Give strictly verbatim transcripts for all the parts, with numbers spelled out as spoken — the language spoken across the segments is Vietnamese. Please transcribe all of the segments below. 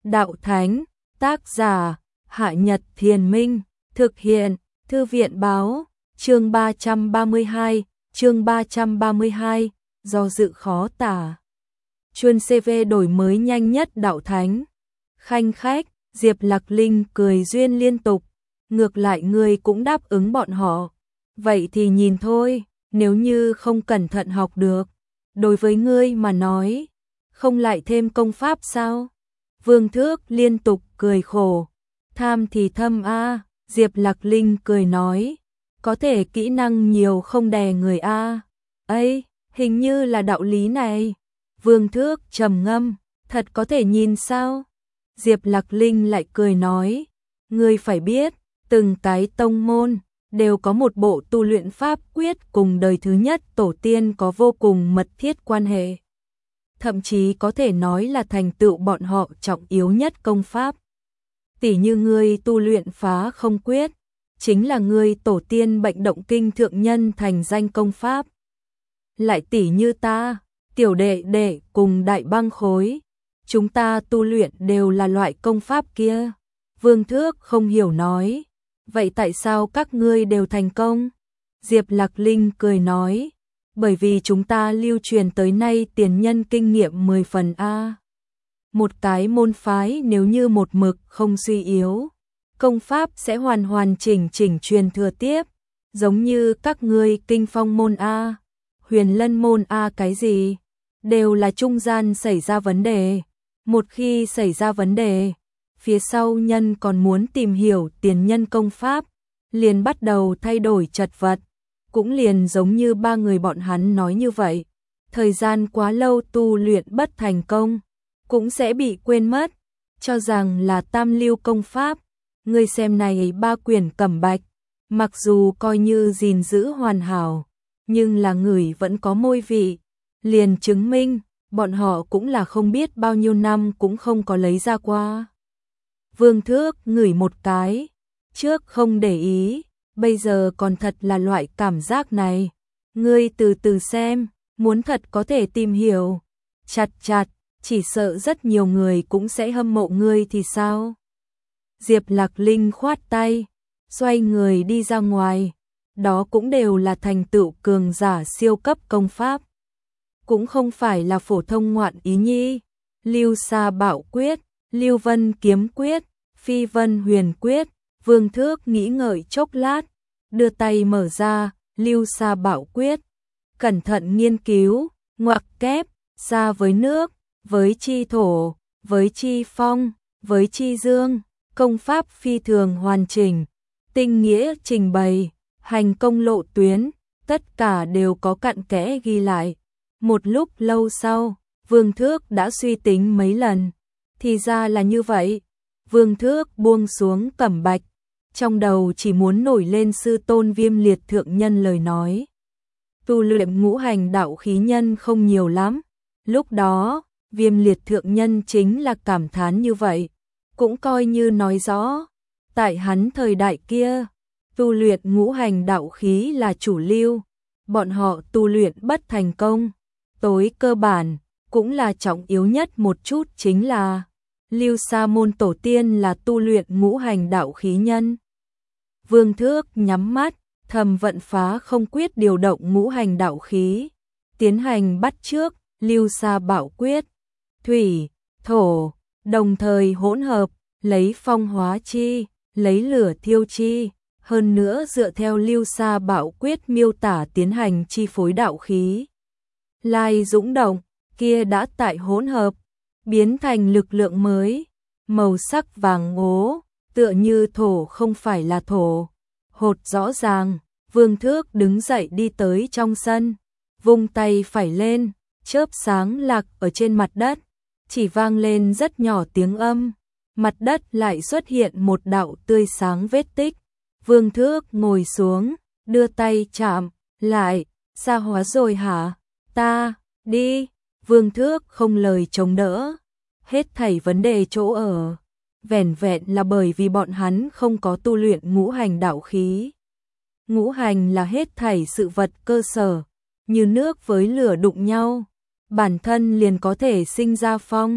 Đạo Thánh, tác giả, Hạ Nhật Thiền Minh, thực hiện, Thư viện Báo, chương ba trăm ba mươi hai, chương ba trăm ba mươi hai, do dự khó tả. Chuân xê vê đổi mới nhanh nhất Đạo Thánh. Khanh khách, Diệp Lạc Linh cười duyên liên tục, ngược lại ngươi cũng đáp ứng bọn họ. Vậy thì nhìn thôi, nếu như không cẩn thận học được, đối với ngươi mà nói, không lại thêm công pháp sao? Vương Thước liên tục cười khổ, tham thì thâm a, Diệp Lạc Linh cười nói, có thể kỹ năng nhiều không đè người a. Ấy, hình như là đạo lý này. Vương Thước trầm ngâm, thật có thể nhìn sao? Diệp Lạc Linh lại cười nói, ngươi phải biết, từng cái tông môn đều có một bộ tu luyện pháp quyết cùng đời thứ nhất tổ tiên có vô cùng mật thiết quan hệ. Thậm chí có thể nói là thành tựu bọn họ trọng yếu nhất công pháp. Tỷ như ngươi tu luyện phá không quyết, chính là ngươi tổ tiên bệnh động kinh thượng nhân thành danh công pháp. Lại tỷ như ta, tiểu đệ đệ cùng đại băng khối, chúng ta tu luyện đều là loại công pháp kia. Vương Thước không hiểu nói, vậy tại sao các ngươi đều thành công? Diệp Lạc Linh cười nói, bởi vì chúng ta lưu truyền tới nay tiền nhân kinh nghiệm mười phần a. Một cái môn phái nếu như một mực không suy yếu, công pháp sẽ hoàn hoàn chỉnh chỉnh truyền thừa tiếp, giống như các ngươi kinh phong môn a, huyền lân môn a cái gì, đều là trung gian xảy ra vấn đề. Một khi xảy ra vấn đề, phía sau nhân còn muốn tìm hiểu tiền nhân công pháp, liền bắt đầu thay đổi chật vật. Cũng liền giống như ba người bọn hắn nói như vậy, thời gian quá lâu tu luyện bất thành công, cũng sẽ bị quên mất, cho rằng là tam lưu công pháp. Ngươi xem này ba quyển cẩm bạch, mặc dù coi như gìn giữ hoàn hảo, nhưng là người vẫn có môi vị, liền chứng minh, bọn họ cũng là không biết bao nhiêu năm cũng không có lấy ra qua. Vương Thước ngửi một cái, trước không để ý, bây giờ còn thật là loại cảm giác này. Ngươi từ từ xem, muốn thật có thể tìm hiểu. Chặt chặt, chỉ sợ rất nhiều người cũng sẽ hâm mộ ngươi thì sao? Diệp Lạc Linh khoát tay, xoay người đi ra ngoài. Đó cũng đều là thành tựu cường giả siêu cấp công pháp. Cũng không phải là phổ thông ngoạn ý nhi. Lưu Sa Bảo Quyết, Lưu Vân Kiếm Quyết, Phi Vân Huyền Quyết. Vương Thước nghĩ ngợi chốc lát, đưa tay mở ra, Lưu Sa Bảo Quyết, cẩn thận nghiên cứu, ngoặc kép, sa với nước, với chi thổ, với chi phong, với chi dương, công pháp phi thường hoàn chỉnh, tinh nghĩa trình bày, hành công lộ tuyến, tất cả đều có cặn kẽ ghi lại. Một lúc lâu sau, Vương Thước đã suy tính mấy lần, thì ra là như vậy. Vương Thước buông xuống cẩm bạch, trong đầu chỉ muốn nổi lên sư tôn Viêm Liệt thượng nhân lời nói. Tu luyện ngũ hành đạo khí nhân không nhiều lắm. Lúc đó, Viêm Liệt thượng nhân chính là cảm thán như vậy, cũng coi như nói rõ, tại hắn thời đại kia, tu luyện ngũ hành đạo khí là chủ lưu, bọn họ tu luyện bất thành công. Tối cơ bản, cũng là trọng yếu nhất một chút chính là Lưu Sa môn tổ tiên là tu luyện ngũ hành đạo khí nhân. Vương Thước nhắm mắt, thầm vận phá không quyết điều động ngũ hành đạo khí, tiến hành bắt chước Lưu Sa Bảo Quyết, thủy, thổ, đồng thời hỗn hợp, lấy phong hóa chi, lấy lửa thiêu chi, hơn nữa dựa theo Lưu Sa Bảo Quyết miêu tả tiến hành chi phối đạo khí. Lai dũng động, kia đã tại hỗn hợp, biến thành lực lượng mới, màu sắc vàng ố, tựa như thổ không phải là thổ. Hột rõ ràng, Vương Thước đứng dậy đi tới trong sân, vung tay phải lên, chớp sáng lạc ở trên mặt đất, chỉ vang lên rất nhỏ tiếng âm, mặt đất lại xuất hiện một đạo tươi sáng vết tích. Vương Thước ngồi xuống, đưa tay chạm, lại, xa hóa rồi hả? Ta, đi. Vương Thước không lời chống đỡ, hết thảy vấn đề chỗ ở. Vẻn vẹn là bởi vì bọn hắn không có tu luyện ngũ hành đạo khí. Ngũ hành là hết thảy sự vật cơ sở, như nước với lửa đụng nhau, bản thân liền có thể sinh ra phong,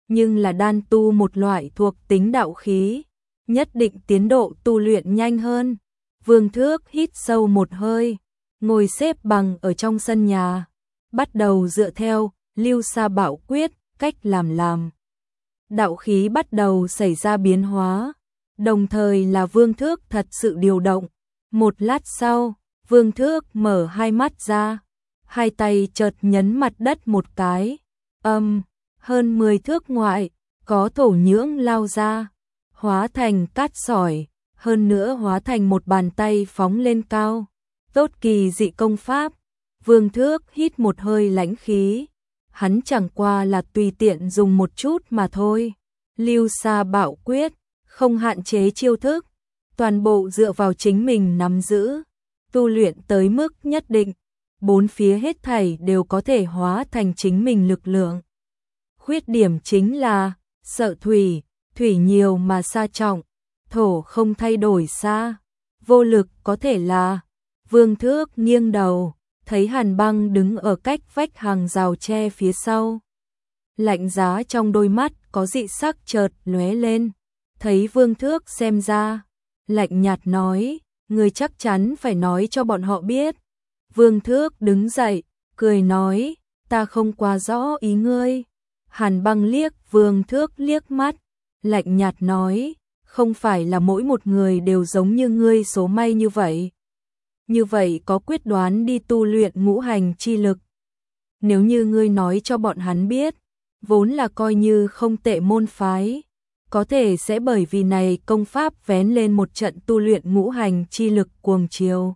nhưng là đan tu một loại thuộc tính đạo khí, nhất định tiến độ tu luyện nhanh hơn. Vương Thước hít sâu một hơi, ngồi xếp bằng ở trong sân nhà, bắt đầu dựa theo Lưu Sa Bảo Quyết, cách làm làm. Đạo khí bắt đầu xảy ra biến hóa, đồng thời là Vương Thước thật sự điều động. Một lát sau, Vương Thước mở hai mắt ra, hai tay chợt nhấn mặt đất một cái, âm, hơn mười thước ngoại, có thổ nhưỡng lao ra, hóa thành cát sỏi, hơn nữa hóa thành một bàn tay phóng lên cao. Tốt kỳ dị công pháp. Vương Thước hít một hơi lãnh khí, hắn chẳng qua là tùy tiện dùng một chút mà thôi. Lưu Sa Bảo Quyết, không hạn chế chiêu thức, toàn bộ dựa vào chính mình nắm giữ, tu luyện tới mức nhất định, bốn phía hết thảy đều có thể hóa thành chính mình lực lượng. Khuyết điểm chính là, sợ thủy, thủy nhiều mà sa trọng, thổ không thay đổi xa, vô lực có thể là. Vương Thước nghiêng đầu, thấy Hàn Băng đứng ở cách vách hàng rào tre phía sau. Lạnh giá trong đôi mắt có dị sắc chợt lóe lên, thấy Vương Thước xem ra, lạnh nhạt nói, người chắc chắn phải nói cho bọn họ biết. Vương Thước đứng dậy, cười nói, ta không quá rõ ý ngươi. Hàn Băng liếc Vương Thước liếc mắt, lạnh nhạt nói, không phải là mỗi một người đều giống như ngươi số may như vậy. Như vậy có quyết đoán đi tu luyện ngũ hành chi lực. Nếu như ngươi nói cho bọn hắn biết, vốn là coi như không tệ môn phái, có thể sẽ bởi vì này công pháp vén lên một trận tu luyện ngũ hành chi lực cuồng chiều.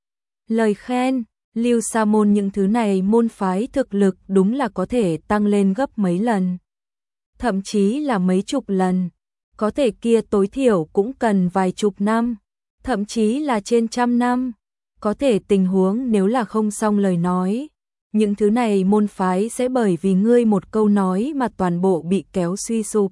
Lời khen, Lưu Sa môn những thứ này môn phái thực lực đúng là có thể tăng lên gấp mấy lần, thậm chí là mấy chục lần, có thể kia tối thiểu cũng cần vài chục năm, thậm chí là trên trăm năm. Có thể tình huống nếu là không xong lời nói, những thứ này môn phái sẽ bởi vì ngươi một câu nói mà toàn bộ bị kéo suy sụp.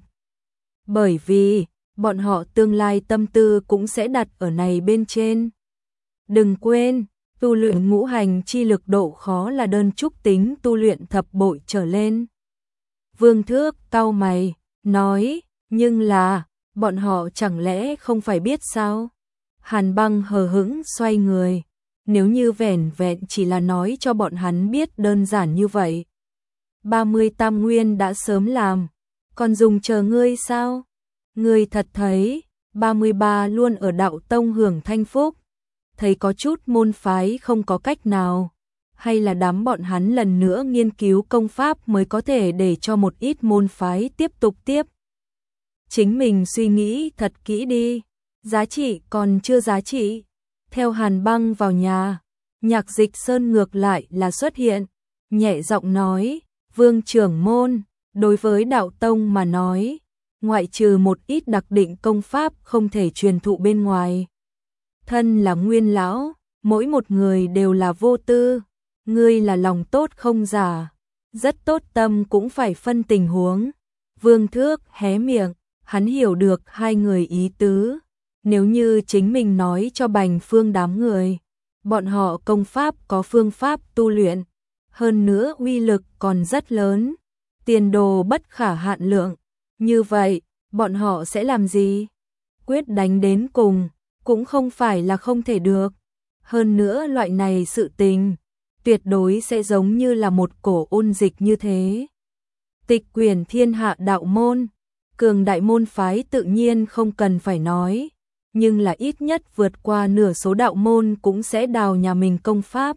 Bởi vì, bọn họ tương lai tâm tư cũng sẽ đặt ở này bên trên. Đừng quên, tu luyện ngũ hành chi lực độ khó là đơn trúc tính tu luyện thập bội trở lên. Vương Thước cau mày, nói, nhưng là, bọn họ chẳng lẽ không phải biết sao? Hàn Băng hờ hững xoay người. Nếu như vẻn vẹn chỉ là nói cho bọn hắn biết đơn giản như vậy, ba mươi tam nguyên đã sớm làm, còn dùng chờ ngươi sao? Ngươi thật thấy, ba mươi ba luôn ở đạo tông hưởng thanh phúc, thấy có chút môn phái không có cách nào, hay là đám bọn hắn lần nữa nghiên cứu công pháp mới có thể để cho một ít môn phái tiếp tục tiếp. Chính mình suy nghĩ thật kỹ đi, giá trị còn chưa giá trị. Theo Hàn Băng vào nhà, Nhạc Dịch Sơn ngược lại là xuất hiện, nhẹ giọng nói, Vương trưởng môn, đối với đạo tông mà nói, ngoại trừ một ít đặc định công pháp không thể truyền thụ bên ngoài. Thân là nguyên lão, mỗi một người đều là vô tư, ngươi là lòng tốt không giả, rất tốt tâm cũng phải phân tình huống. Vương Thước hé miệng, hắn hiểu được hai người ý tứ. Nếu như chính mình nói cho Bành Phương đám người, bọn họ công pháp có phương pháp tu luyện, hơn nữa uy lực còn rất lớn, tiền đồ bất khả hạn lượng, như vậy, bọn họ sẽ làm gì? Quyết đánh đến cùng, cũng không phải là không thể được. Hơn nữa loại này sự tình, tuyệt đối sẽ giống như là một cổ ôn dịch như thế. Tịch quyển thiên hạ đạo môn, cường đại môn phái tự nhiên không cần phải nói, nhưng là ít nhất vượt qua nửa số đạo môn cũng sẽ đào nhà mình công pháp.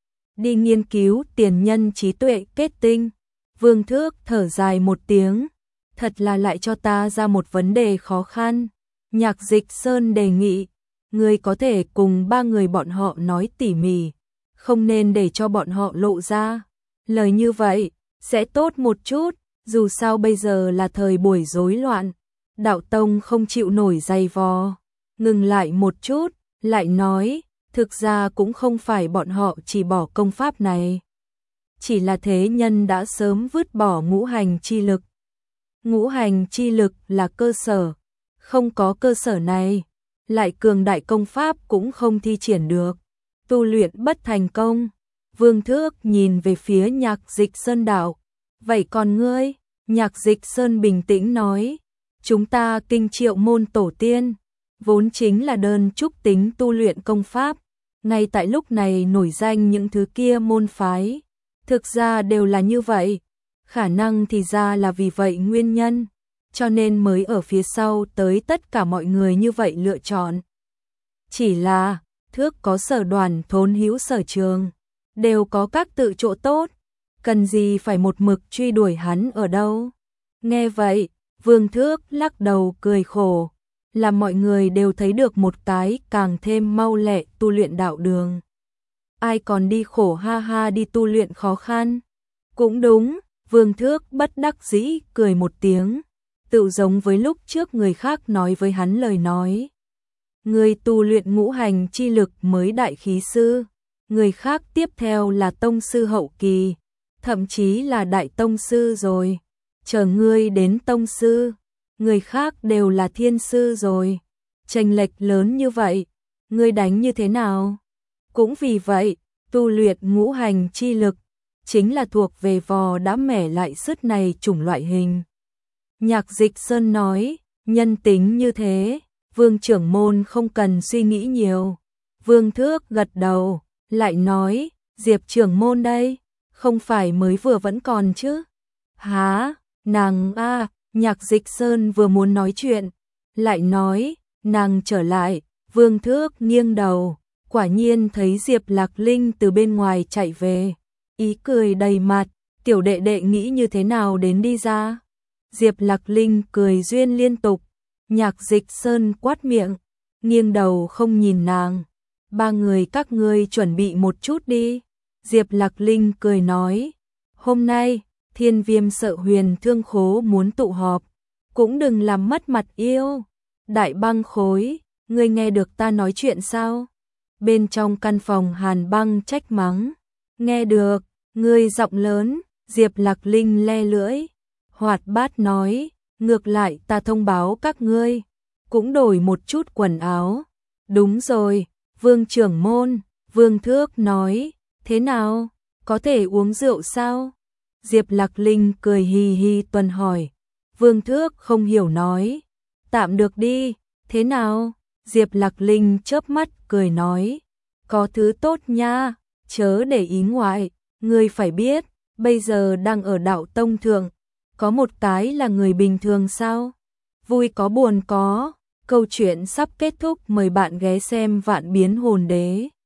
Đi nghiên cứu tiền nhân trí tuệ kết tinh. Vương Thước thở dài một tiếng, thật là lại cho ta ra một vấn đề khó khăn. Nhạc Dịch Sơn đề nghị, ngươi có thể cùng ba người bọn họ nói tỉ mỉ, không nên để cho bọn họ lộ ra. Lời như vậy, sẽ tốt một chút, dù sao bây giờ là thời buổi rối loạn, đạo tông không chịu nổi dày vò. Ngừng lại một chút, lại nói, thực ra cũng không phải bọn họ chỉ bỏ công pháp này. Chỉ là thế nhân đã sớm vứt bỏ ngũ hành chi lực. Ngũ hành chi lực là cơ sở, không có cơ sở này, lại cường đại công pháp cũng không thi triển được, tu luyện bất thành công. Vương Thước nhìn về phía Nhạc Dịch Sơn đạo, vậy còn ngươi, Nhạc Dịch Sơn bình tĩnh nói, chúng ta kinh Triệu môn tổ tiên, vốn chính là đơn trúc tính tu luyện công pháp, ngay tại lúc này nổi danh những thứ kia môn phái, thực ra đều là như vậy, khả năng thì ra là vì vậy nguyên nhân, cho nên mới ở phía sau tới tất cả mọi người như vậy lựa chọn. Chỉ là, thước có sở đoàn thốn hữu sở trường, đều có các tự chỗ tốt, cần gì phải một mực truy đuổi hắn ở đâu. Nghe vậy, Vương Thước lắc đầu cười khổ, là mọi người đều thấy được một cái càng thêm mau lẹ tu luyện đạo đường. Ai còn đi khổ ha ha đi tu luyện khó khăn. Cũng đúng, Vương Thước bất đắc dĩ cười một tiếng, tự giống với lúc trước người khác nói với hắn lời nói. Người tu luyện ngũ hành chi lực mới đại khí sư, người khác tiếp theo là tông sư hậu kỳ, thậm chí là đại tông sư rồi. Chờ ngươi đến tông sư, người khác đều là thiên sư rồi. Chênh lệch lớn như vậy, ngươi đánh như thế nào? Cũng vì vậy, tu luyện ngũ hành chi lực chính là thuộc về vò đã mẻ lại sứt này chủng loại hình. Nhạc Dịch Sơn nói, nhân tính như thế, Vương trưởng môn không cần suy nghĩ nhiều. Vương Thước gật đầu, lại nói, Diệp trưởng môn đây, không phải mới vừa vẫn còn chứ? Hả? Nàng a, Nhạc Dịch Sơn vừa muốn nói chuyện, lại nói, nàng trở lại. Vương Thước nghiêng đầu, quả nhiên thấy Diệp Lạc Linh từ bên ngoài chạy về, ý cười đầy mặt, tiểu đệ đệ nghĩ như thế nào đến đi ra. Diệp Lạc Linh cười duyên liên tục, Nhạc Dịch Sơn quát miệng, nghiêng đầu không nhìn nàng. Ba người các ngươi chuẩn bị một chút đi. Diệp Lạc Linh cười nói, hôm nay, Thiên Viêm Sợ Huyền Thương Khố muốn tụ họp, cũng đừng làm mất mặt yêu. Đại Băng Khối, ngươi nghe được ta nói chuyện sao? Bên trong căn phòng Hàn Băng trách mắng, nghe được, ngươi giọng lớn. Diệp Lạc Linh le lưỡi, hoạt bát nói, ngược lại ta thông báo các ngươi, cũng đổi một chút quần áo. Đúng rồi, Vương trưởng môn, Vương Thước nói, thế nào, có thể uống rượu sao? Diệp Lạc Linh cười hì hì tuần hỏi. Vương Thước không hiểu nói, tạm được đi, thế nào? Diệp Lạc Linh chớp mắt cười nói, có thứ tốt nha, chớ để ý ngoại, ngươi phải biết, bây giờ đang ở đạo tông thượng, có một cái là người bình thường sao? Vui có buồn có, câu chuyện sắp kết thúc, mời bạn ghé xem Vạn Biến Hồn Đế.